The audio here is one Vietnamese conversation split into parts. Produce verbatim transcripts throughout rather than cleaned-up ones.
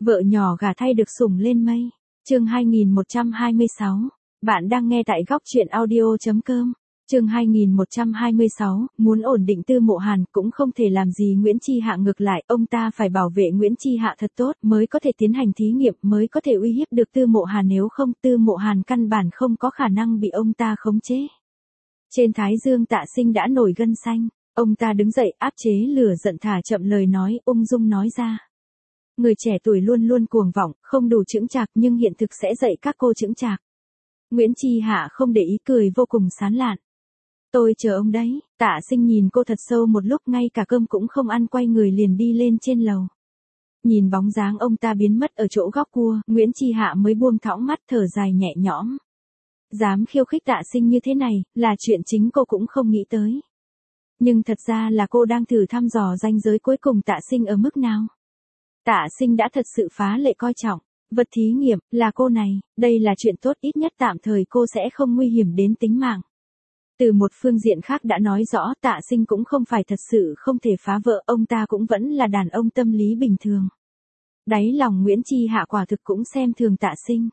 Vợ nhỏ gả thay được sủng lên mây. Chương hai nghìn một trăm hai mươi sáu. Bạn đang nghe tại góc truyện audio chấm com. Chương hai nghìn một trăm hai mươi sáu, muốn ổn định Tư Mộ Hàn cũng không thể làm gì Nguyễn Chi Hạ, ngược lại, ông ta phải bảo vệ Nguyễn Chi Hạ thật tốt mới có thể tiến hành thí nghiệm, mới có thể uy hiếp được Tư Mộ Hàn, nếu không Tư Mộ Hàn căn bản không có khả năng bị ông ta khống chế. Trên thái dương Tạ Sinh đã nổi gân xanh, ông ta đứng dậy áp chế lửa giận, thả chậm lời nói, ung dung nói ra. Người trẻ tuổi luôn luôn cuồng vọng, không đủ chững chạc, nhưng hiện thực sẽ dạy các cô chững chạc. Nguyễn Chi Hạ không để ý, cười vô cùng sán lạn. Tôi chờ ông đấy. Tạ Sinh nhìn cô thật sâu một lúc, ngay cả cơm cũng không ăn, quay người liền đi lên trên lầu. Nhìn bóng dáng ông ta biến mất ở chỗ góc cua, Nguyễn Chi Hạ mới buông thõng mắt, thở dài nhẹ nhõm. Dám khiêu khích Tạ Sinh như thế này, là chuyện chính cô cũng không nghĩ tới. Nhưng thật ra là cô đang thử thăm dò ranh giới cuối cùng Tạ Sinh ở mức nào. Tạ Sinh đã thật sự phá lệ coi trọng. Vật thí nghiệm, là cô này, đây là chuyện tốt, ít nhất tạm thời cô sẽ không nguy hiểm đến tính mạng. Từ một phương diện khác đã nói rõ Tạ Sinh cũng không phải thật sự không thể phá vỡ, ông ta cũng vẫn là đàn ông tâm lý bình thường. Đáy lòng Nguyễn Chi Hạ quả thực cũng xem thường Tạ Sinh.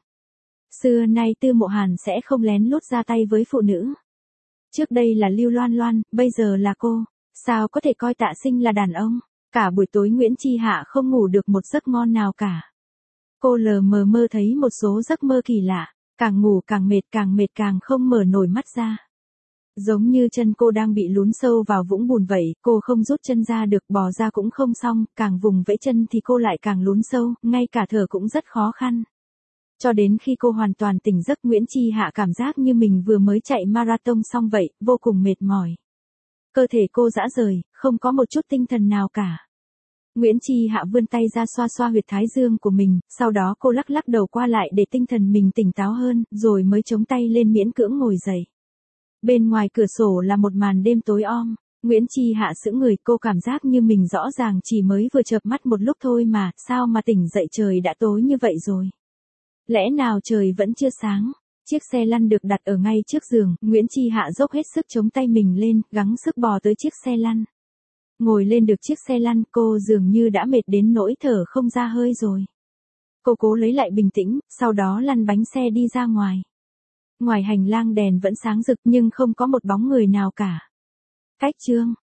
Xưa nay Tư Mộ Hàn sẽ không lén lút ra tay với phụ nữ. Trước đây là Lưu Loan Loan, bây giờ là cô, sao có thể coi Tạ Sinh là đàn ông. Cả buổi tối Nguyễn Chi Hạ không ngủ được một giấc ngon nào cả. Cô lờ mờ mơ thấy một số giấc mơ kỳ lạ, càng ngủ càng mệt, càng mệt càng không mở nổi mắt ra. Giống như chân cô đang bị lún sâu vào vũng bùn vậy, cô không rút chân ra được, bò ra cũng không xong, càng vùng vẫy chân thì cô lại càng lún sâu, ngay cả thở cũng rất khó khăn. Cho đến khi cô hoàn toàn tỉnh giấc, Nguyễn Chi Hạ cảm giác như mình vừa mới chạy marathon xong vậy, vô cùng mệt mỏi. Cơ thể cô rã rời, không có một chút tinh thần nào cả. Nguyễn Chi Hạ vươn tay ra xoa xoa huyệt thái dương của mình, sau đó cô lắc lắc đầu qua lại để tinh thần mình tỉnh táo hơn, rồi mới chống tay lên miễn cưỡng ngồi dậy. Bên ngoài cửa sổ là một màn đêm tối om. Nguyễn Chi Hạ sững người, cô cảm giác như mình rõ ràng chỉ mới vừa chợp mắt một lúc thôi mà, sao mà tỉnh dậy trời đã tối như vậy rồi. Lẽ nào trời vẫn chưa sáng? Chiếc xe lăn được đặt ở ngay trước giường, Nguyễn Chi Hạ dốc hết sức chống tay mình lên, gắng sức bò tới chiếc xe lăn. Ngồi lên được chiếc xe lăn, cô dường như đã mệt đến nỗi thở không ra hơi rồi. Cô cố lấy lại bình tĩnh, sau đó lăn bánh xe đi ra ngoài. Ngoài hành lang đèn vẫn sáng rực nhưng không có một bóng người nào cả. Cách chương